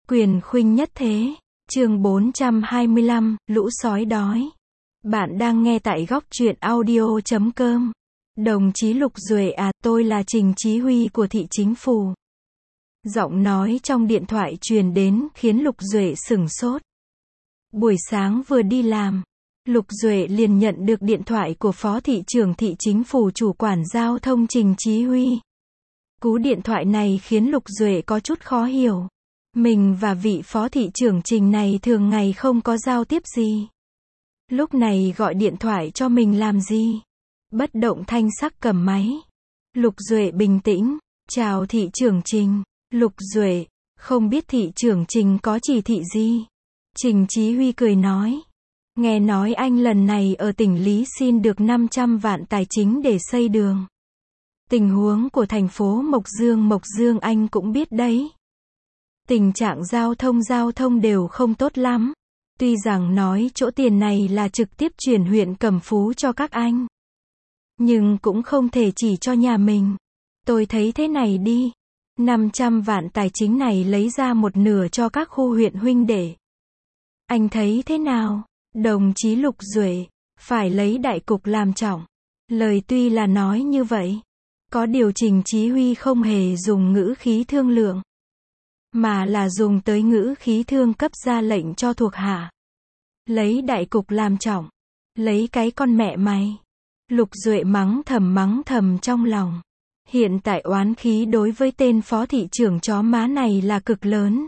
Quyền khuynh nhất thế. Chương 425, lũ sói đói. Bạn đang nghe tại góc truyện audio.com. Đồng chí Lục Duệ à, tôi là Trình Chí Huy của thị chính phủ. Giọng nói trong điện thoại truyền đến khiến Lục Duệ sửng sốt. Buổi sáng vừa đi làm, Lục Duệ liền nhận được điện thoại của Phó Thị trưởng Thị chính phủ chủ quản giao thông Trình Chí Huy. Cú điện thoại này khiến Lục Duệ có chút khó hiểu. Mình và vị Phó Thị trưởng Trình này thường ngày không có giao tiếp gì. Lúc này gọi điện thoại cho mình làm gì? Bất động thanh sắc cầm máy. Lục Duệ bình tĩnh. Chào Thị trưởng Trình. Lục Duệ, không biết Thị trưởng Trình có chỉ thị gì? Trình Chí Huy cười nói. Nghe nói anh lần này ở tỉnh Lý xin được 500 vạn tài chính để xây đường. Tình huống của thành phố Mộc Dương anh cũng biết đấy. Tình trạng giao thông đều không tốt lắm. Tuy rằng nói chỗ tiền này là trực tiếp chuyển huyện Cẩm Phú cho các anh. Nhưng cũng không thể chỉ cho nhà mình. Tôi thấy thế này đi. 500 vạn tài chính này lấy ra một nửa cho các khu huyện huynh đệ. Anh thấy thế nào? Đồng chí Lục Duệ, phải lấy đại cục làm trọng. Lời tuy là nói như vậy. Có điều Trình Chí Huy không hề dùng ngữ khí thương lượng. Mà là dùng tới ngữ khí thương cấp ra lệnh cho thuộc hạ. Lấy đại cục làm trọng. Lấy cái con mẹ mày. Lục Duệ mắng thầm trong lòng. Hiện tại oán khí đối với tên Phó Thị trưởng chó má này là cực lớn.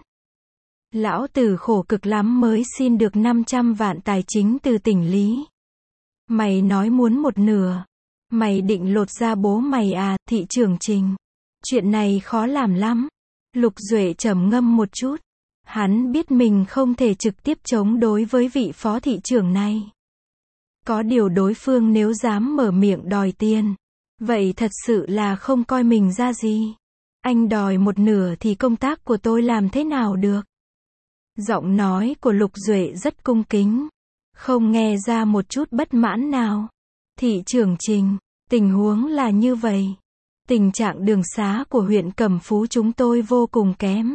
Lão tử khổ cực lắm mới xin được 500 vạn tài chính từ tỉnh Lý. Mày nói muốn một nửa. Mày định lột ra bố mày à, Thị trưởng Trình. Chuyện này khó làm lắm. Lục Duệ trầm ngâm một chút. Hắn biết mình không thể trực tiếp chống đối với vị Phó Thị trưởng này. Có điều đối phương nếu dám mở miệng đòi tiền, vậy thật sự là không coi mình ra gì. Anh đòi một nửa thì công tác của tôi làm thế nào được? Giọng nói của Lục Duệ rất cung kính. Không nghe ra một chút bất mãn nào. Thị trưởng Trình, tình huống là như vậy. Tình trạng đường xá của huyện Cẩm Phú chúng tôi vô cùng kém.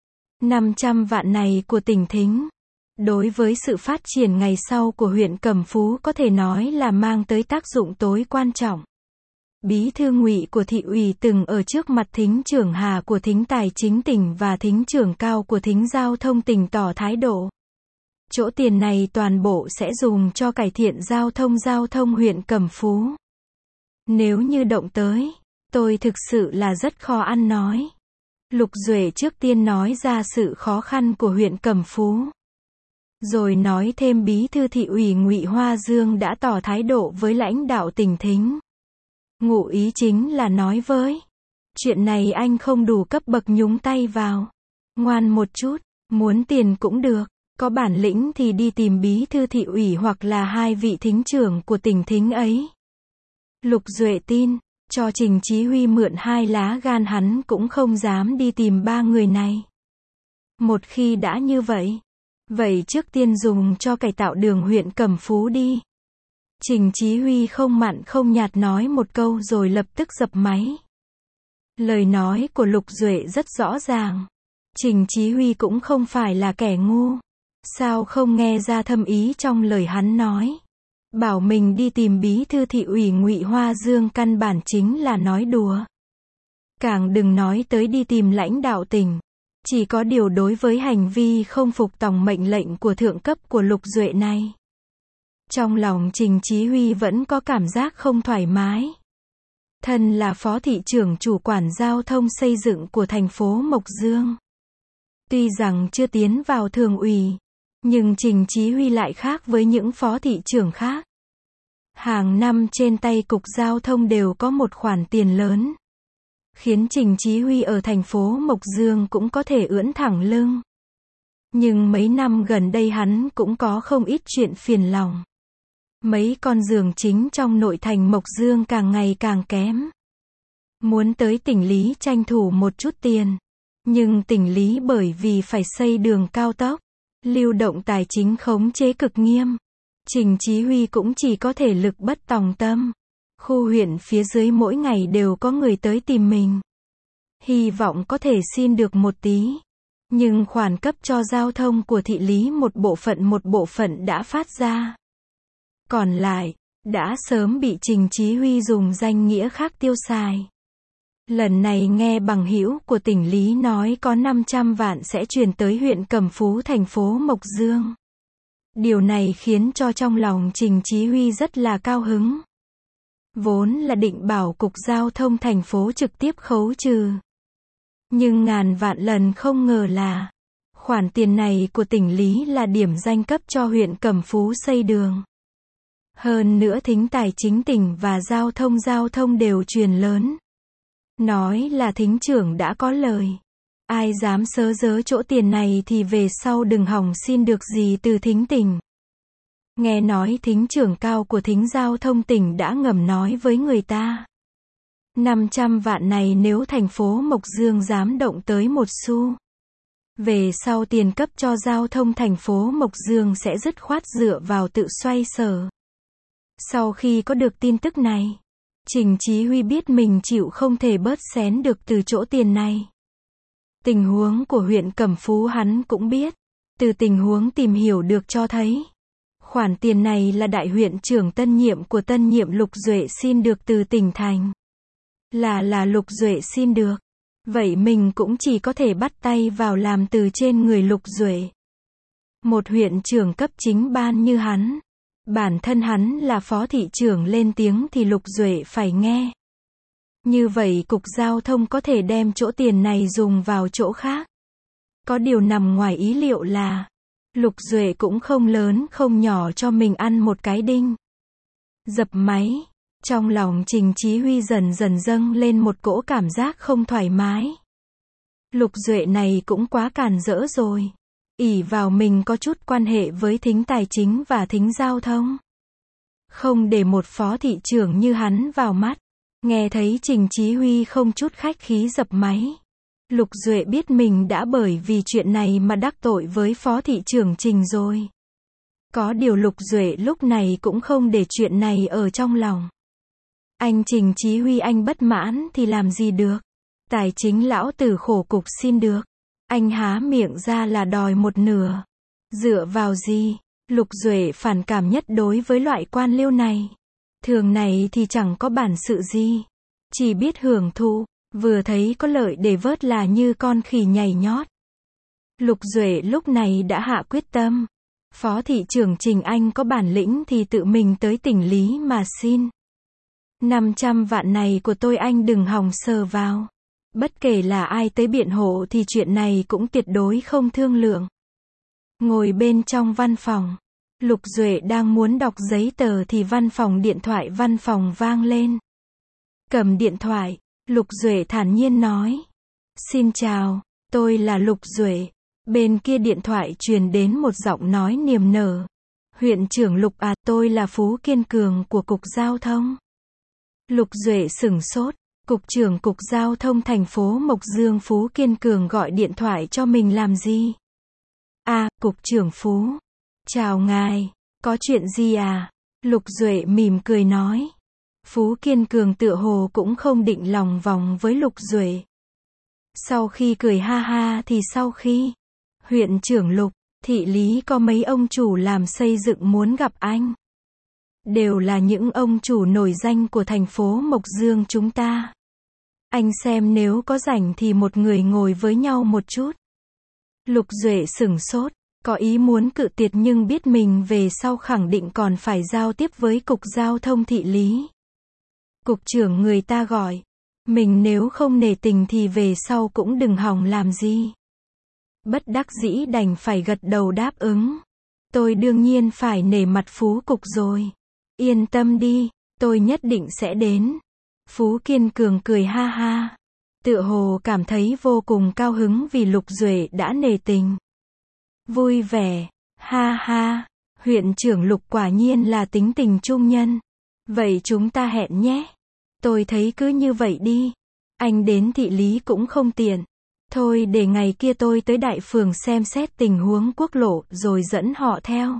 500 vạn này của tỉnh Thính, đối với sự phát triển ngày sau của huyện Cẩm Phú có thể nói là mang tới tác dụng tối quan trọng. Bí thư Ngụy của thị ủy từng ở trước mặt Thính trưởng Hà của Thính Tài chính tỉnh và Thính trưởng Cao của Thính Giao thông tỉnh tỏ thái độ. Chỗ tiền này toàn bộ sẽ dùng cho cải thiện giao thông huyện Cẩm Phú. Nếu như động tới, tôi thực sự là rất khó ăn nói. Lục Duệ trước tiên nói ra sự khó khăn của huyện Cẩm Phú. Rồi nói thêm bí thư thị ủy Ngụy Hoa Dương đã tỏ thái độ với lãnh đạo tỉnh Thính. Ngụ ý chính là nói với. Chuyện này anh không đủ cấp bậc nhúng tay vào. Ngoan một chút, muốn tiền cũng được. Có bản lĩnh thì đi tìm bí thư thị ủy hoặc là hai vị thính trưởng của tỉnh Thính ấy. Lục Duệ tin, cho Trình Chí Huy mượn 2 lá gan hắn cũng không dám đi tìm 3 người này. Một khi đã như vậy, vậy trước tiên dùng cho cải tạo đường huyện Cẩm Phú đi. Trình Chí Huy không mặn không nhạt nói một câu rồi lập tức dập máy. Lời nói của Lục Duệ rất rõ ràng. Trình Chí Huy cũng không phải là kẻ ngu. Sao không nghe ra thâm ý trong lời hắn nói? Bảo mình đi tìm bí thư thị ủy Ngụy Hoa Dương căn bản chính là nói đùa. Càng đừng nói tới đi tìm lãnh đạo tỉnh. Chỉ có điều đối với hành vi không phục tòng mệnh lệnh của thượng cấp của Lục Duệ này. Trong lòng Trình Chí Huy vẫn có cảm giác không thoải mái. Thân là Phó Thị trưởng chủ quản giao thông xây dựng của thành phố Mộc Dương. Tuy rằng chưa tiến vào thường ủy, nhưng Trình Chí Huy lại khác với những phó thị trưởng khác. Hàng năm trên tay cục giao thông đều có một khoản tiền lớn. Khiến Trình Chí Huy ở thành phố Mộc Dương cũng có thể ưỡn thẳng lưng. Nhưng mấy năm gần đây hắn cũng có không ít chuyện phiền lòng. Mấy con giường chính trong nội thành Mộc Dương càng ngày càng kém. Muốn tới tỉnh Lý tranh thủ một chút tiền. Nhưng tỉnh Lý bởi vì phải xây đường cao tốc, lưu động tài chính khống chế cực nghiêm. Trình Chí Huy cũng chỉ có thể lực bất tòng tâm. Khu huyện phía dưới mỗi ngày đều có người tới tìm mình. Hy vọng có thể xin được một tí. Nhưng khoản cấp cho giao thông của thị lý một bộ phận đã phát ra. Còn lại, đã sớm bị Trình Chí Huy dùng danh nghĩa khác tiêu xài. Lần này nghe bằng hữu của tỉnh Lý nói có 500 vạn sẽ chuyển tới huyện Cẩm Phú thành phố Mộc Dương. Điều này khiến cho trong lòng Trình Chí Huy rất là cao hứng. Vốn là định bảo Cục Giao thông thành phố trực tiếp khấu trừ. Nhưng ngàn vạn lần không ngờ là khoản tiền này của tỉnh Lý là điểm danh cấp cho huyện Cẩm Phú xây đường. Hơn nữa Thính Tài Chính tỉnh và giao thông đều truyền lớn. Nói là Thính trưởng đã có lời. Ai dám sớ dớ chỗ tiền này thì về sau đừng hòng xin được gì từ Thính tỉnh. Nghe nói Thính trưởng cao của Thính Giao thông tỉnh đã ngầm nói với người ta. 500 vạn này nếu thành phố Mộc Dương dám động tới một xu. Về sau tiền cấp cho giao thông thành phố Mộc Dương sẽ dứt khoát dựa vào tự xoay sở. Sau khi có được tin tức này, Trình Chí Huy biết mình chịu không thể bớt xén được từ chỗ tiền này. Tình huống của huyện Cẩm Phú hắn cũng biết. Từ tình huống tìm hiểu được cho thấy. Khoản tiền này là đại huyện trưởng tân nhiệm của tân nhiệm Lục Duệ xin được từ tỉnh thành. Là Lục Duệ xin được. Vậy mình cũng chỉ có thể bắt tay vào làm từ trên người Lục Duệ. Một huyện trưởng cấp chính ban như hắn. Bản thân hắn là phó thị trưởng lên tiếng thì Lục Duệ phải nghe. Như vậy Cục Giao thông có thể đem chỗ tiền này dùng vào chỗ khác. Có điều nằm ngoài ý liệu là Lục Duệ cũng không lớn không nhỏ cho mình ăn một cái đinh. Dập máy. Trong lòng Trình Chí Huy dần dần dâng lên một cỗ cảm giác không thoải mái. Lục Duệ này cũng quá càn rỡ rồi. Ỷ vào mình có chút quan hệ với Thính Tài Chính và Thính Giao thông. Không để một phó thị trưởng như hắn vào mắt. Nghe thấy Trình Chí Huy không chút khách khí dập máy. Lục Duệ biết mình đã bởi vì chuyện này mà đắc tội với phó thị trưởng Trình rồi. Có điều Lục Duệ lúc này cũng không để chuyện này ở trong lòng. Anh Trình Chí Huy anh bất mãn thì làm gì được. Tài chính lão tử khổ cục xin được. Anh há miệng ra là đòi một nửa. Dựa vào gì? Lục Duệ phản cảm nhất đối với loại quan liêu này. Thường này thì chẳng có bản sự gì. Chỉ biết hưởng thụ, vừa thấy có lợi để vớt là như con khỉ nhảy nhót. Lục Duệ lúc này đã hạ quyết tâm. Phó thị trưởng Trình Anh có bản lĩnh thì tự mình tới tỉnh Lý mà xin. 500 vạn này của tôi anh đừng hòng sờ vào. Bất kể là ai tới biện hộ thì chuyện này cũng tuyệt đối không thương lượng. Ngồi bên trong văn phòng, Lục Duệ đang muốn đọc giấy tờ thì văn phòng vang lên. Cầm điện thoại, Lục Duệ thản nhiên nói. Xin chào, tôi là Lục Duệ. Bên kia điện thoại truyền đến một giọng nói niềm nở. Huyện trưởng Lục à, tôi là Phú Kiên Cường của Cục Giao thông. Lục Duệ sửng sốt. Cục trưởng Cục Giao thông thành phố Mộc Dương Phú Kiên Cường gọi điện thoại cho mình làm gì? À, Cục trưởng Phú. Chào ngài, có chuyện gì à? Lục Duệ mỉm cười nói. Phú Kiên Cường tựa hồ cũng không định lòng vòng với Lục Duệ. Sau khi cười ha ha thì sau khi huyện trưởng Lục, thị lý có mấy ông chủ làm xây dựng muốn gặp anh. Đều là những ông chủ nổi danh của thành phố Mộc Dương chúng ta. Anh xem nếu có rảnh thì một người ngồi với nhau một chút. Lục Duệ sửng sốt, có ý muốn cự tuyệt nhưng biết mình về sau khẳng định còn phải giao tiếp với Cục Giao thông thị lý. Cục trưởng người ta gọi. Mình nếu không nể tình thì về sau cũng đừng hòng làm gì. Bất đắc dĩ đành phải gật đầu đáp ứng. Tôi đương nhiên phải nể mặt Phú Cục rồi. Yên tâm đi, tôi nhất định sẽ đến. Phú Kiên Cường cười ha ha. Tựa hồ cảm thấy vô cùng cao hứng vì Lục Duệ đã nể tình. Vui vẻ, ha ha, huyện trưởng Lục quả nhiên là tính tình trung nhân. Vậy chúng ta hẹn nhé. Tôi thấy cứ như vậy đi. Anh đến thị lý cũng không tiện. Thôi để ngày kia tôi tới đại phường xem xét tình huống quốc lộ rồi dẫn họ theo.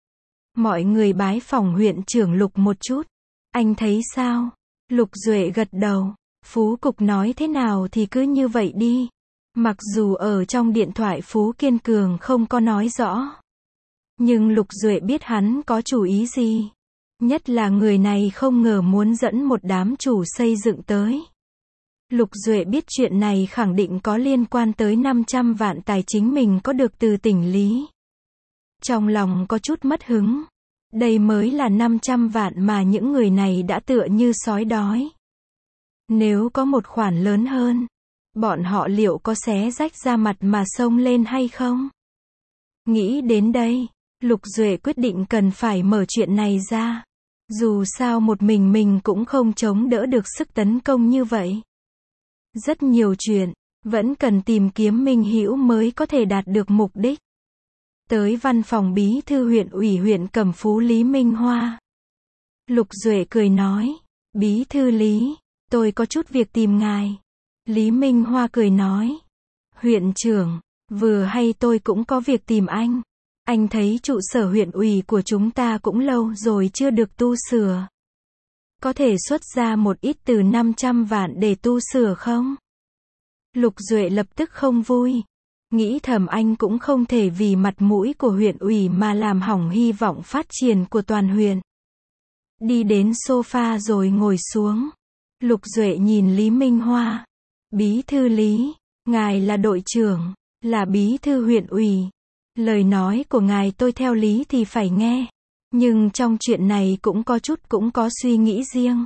Mọi người bái phỏng huyện trưởng Lục một chút. Anh thấy sao? Lục Duệ gật đầu. Phú Cục nói thế nào thì cứ như vậy đi. Mặc dù ở trong điện thoại Phú Kiên Cường không có nói rõ, nhưng Lục Duệ biết hắn có chủ ý gì. Nhất là người này không ngờ muốn dẫn một đám chủ xây dựng tới. Lục Duệ biết chuyện này khẳng định có liên quan tới 500 vạn tài chính mình có được từ tỉnh Lý. Trong lòng có chút mất hứng. Đây mới là 500 vạn mà những người này đã tựa như sói đói. Nếu có một khoản lớn hơn, bọn họ liệu có xé rách da mặt mà xông lên hay không? Nghĩ đến đây, Lục Duệ quyết định cần phải mở chuyện này ra. Dù sao một mình cũng không chống đỡ được sức tấn công như vậy. Rất nhiều chuyện, vẫn cần tìm kiếm minh hữu mới có thể đạt được mục đích. Tới văn phòng bí thư huyện ủy huyện Cẩm Phú Lý Minh Hoa. Lục Duệ cười nói, bí thư Lý, tôi có chút việc tìm ngài. Lý Minh Hoa cười nói, huyện trưởng, vừa hay tôi cũng có việc tìm anh. Anh thấy trụ sở huyện ủy của chúng ta cũng lâu rồi chưa được tu sửa. Có thể xuất ra một ít từ 500 vạn để tu sửa không? Lục Duệ lập tức không vui. Nghĩ thầm anh cũng không thể vì mặt mũi của huyện ủy mà làm hỏng hy vọng phát triển của toàn huyện. Đi đến sofa rồi ngồi xuống. Lục Duệ nhìn Lý Minh Hoa. Bí thư Lý, ngài là đội trưởng, là bí thư huyện ủy. Lời nói của ngài tôi theo lý thì phải nghe. Nhưng trong chuyện này cũng có suy nghĩ riêng.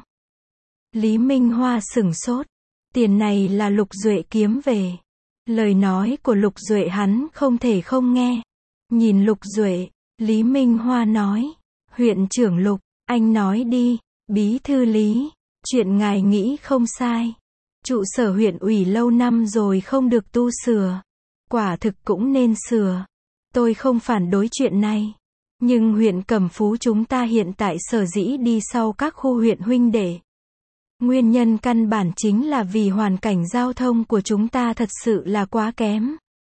Lý Minh Hoa sửng sốt. Tiền này là Lục Duệ kiếm về. Lời nói của Lục Duệ hắn không thể không nghe. Nhìn Lục Duệ, Lý Minh Hoa nói, huyện trưởng Lục, anh nói đi, bí thư Lý, chuyện ngài nghĩ không sai. Trụ sở huyện ủy lâu năm rồi không được tu sửa. Quả thực cũng nên sửa. Tôi không phản đối chuyện này. Nhưng huyện Cẩm Phú chúng ta hiện tại sở dĩ đi sau các khu huyện huynh đệ. Nguyên nhân căn bản chính là vì hoàn cảnh giao thông của chúng ta thật sự là quá kém.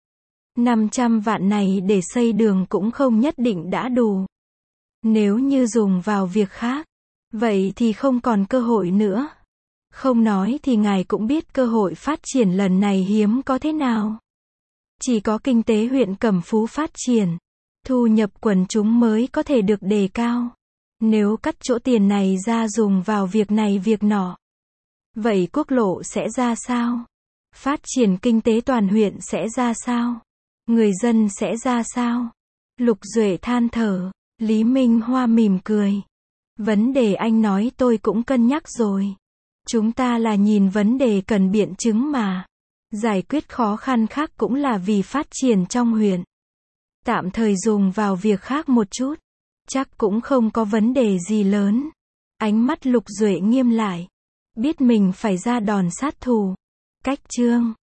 500 vạn này để xây đường cũng không nhất định đã đủ. Nếu như dùng vào việc khác, vậy thì không còn cơ hội nữa. Không nói thì ngài cũng biết cơ hội phát triển lần này hiếm có thế nào. Chỉ có kinh tế huyện Cẩm Phú phát triển, thu nhập quần chúng mới có thể được đề cao. Nếu cắt chỗ tiền này ra dùng vào việc này việc nọ, vậy quốc lộ sẽ ra sao? Phát triển kinh tế toàn huyện sẽ ra sao? Người dân sẽ ra sao? Lục Duệ than thở. Lý Minh Hoa mỉm cười. Vấn đề anh nói tôi cũng cân nhắc rồi. Chúng ta là nhìn vấn đề cần biện chứng mà. Giải quyết khó khăn khác cũng là vì phát triển trong huyện. Tạm thời dùng vào việc khác một chút, chắc cũng không có vấn đề gì lớn. Ánh mắt Lục Duệ nghiêm lại. Biết mình phải ra đòn sát thủ. Cách chương